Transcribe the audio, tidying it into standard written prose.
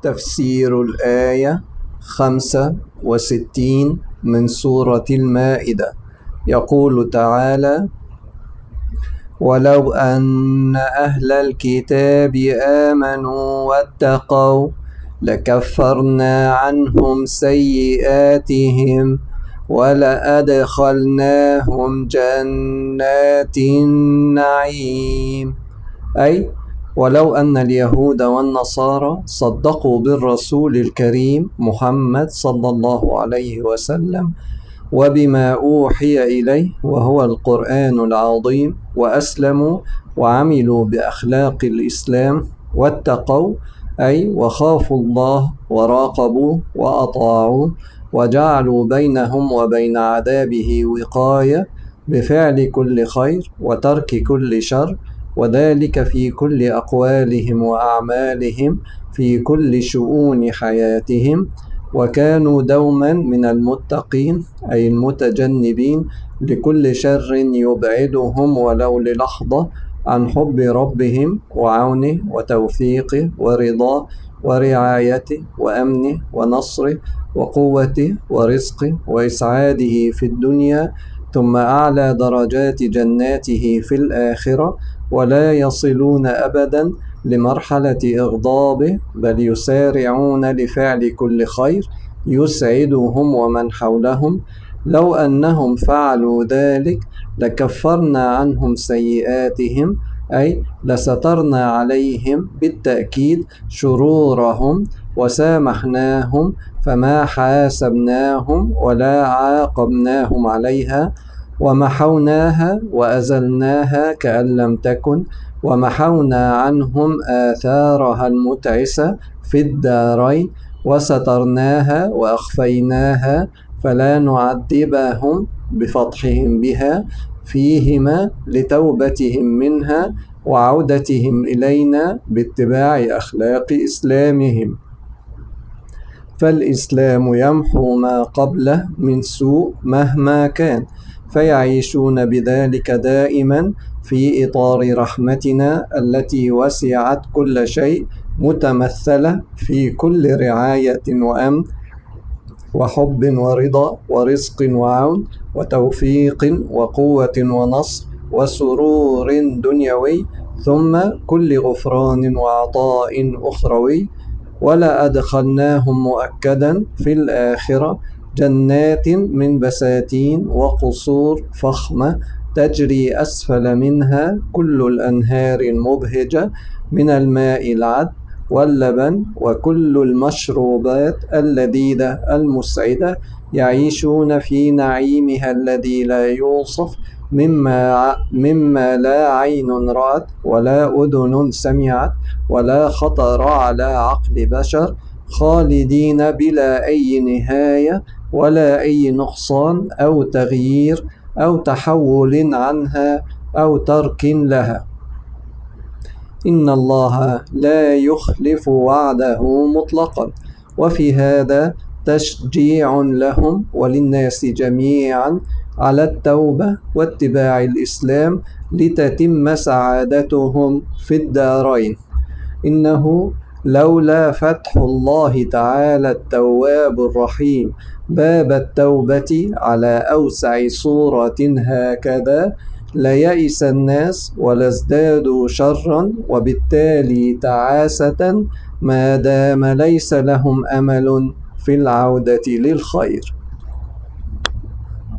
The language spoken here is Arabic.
تفسير الآية 65 من سورة المائدة. يقول تعالى: ولو أن أهل الكتاب آمنوا واتقوا لكفرنا عنهم سيئاتهم ولأدخلناهم جنات النعيم. أي ولو أن اليهود والنصارى صدقوا بالرسول الكريم محمد صلى الله عليه وسلم وبما أوحي إليه وهو القرآن العظيم، وأسلموا وعملوا بأخلاق الإسلام واتقوا، أي وخافوا الله وراقبوه وأطاعوه وجعلوا بينهم وبين عذابه وقاية بفعل كل خير وترك كل شر، وذلك في كل أقوالهم وأعمالهم في كل شؤون حياتهم، وكانوا دوما من المتقين أي المتجنبين لكل شر يبعدهم ولو للحظة عن حب ربهم وعونه وتوفيقه ورضاه ورعايته وأمنه ونصره وقوته ورزقه وإسعاده في الدنيا، ثم أعلى درجات جناته في الآخرة، ولا يصلون أبدا لمرحلة إغضابه، بل يسارعون لفعل كل خير يسعدهم ومن حولهم. لو أنهم فعلوا ذلك لكفرنا عنهم سيئاتهم، أي لسترنا عليهم بالتأكيد شرورهم وسامحناهم، فما حاسبناهم ولا عاقبناهم عليها، ومحوناها وأزلناها كأن لم تكن، ومحونا عنهم آثارها المتعسة في الدارين، وسترناها وأخفيناها فلا نعذبهم بفضحهم بها فيهما لتوبتهم منها وعودتهم إلينا باتباع أخلاق إسلامهم. فالإسلام يمحو ما قبله من سوء مهما كان، فيعيشون بذلك دائما في إطار رحمتنا التي وسعت كل شيء، متمثلة في كل رعاية وأمن وحب ورضا ورزق وعون وتوفيق وقوة ونصر وسرور دنيوي، ثم كل غفران وعطاء أخروي. ولأدخلناهم مؤكدا في الآخرة جنات من بساتين وقصور فخمة تجري أسفل منها كل الأنهار المبهجة من الماء العذب واللبن وكل المشروبات اللذيذة المسعدة، يعيشون في نعيمها الذي لا يوصف، مما لا عين رأت ولا أذن سمعت ولا خطر على عقل بشر، خالدين بلا أي نهاية ولا أي نقصان أو تغيير أو تحول عنها أو ترك لها. إن الله لا يخلف وعده مطلقا. وفي هذا تشجيع لهم وللناس جميعا على التوبة واتباع الإسلام لتتم سعادتهم في الدارين. إنه لولا فتح الله تعالى التواب الرحيم باب التوبة على أوسع صورة هكذا ليئس الناس ولازدادوا شرا وبالتالي تعاسة، ما دام ليس لهم أمل في العودة للخير.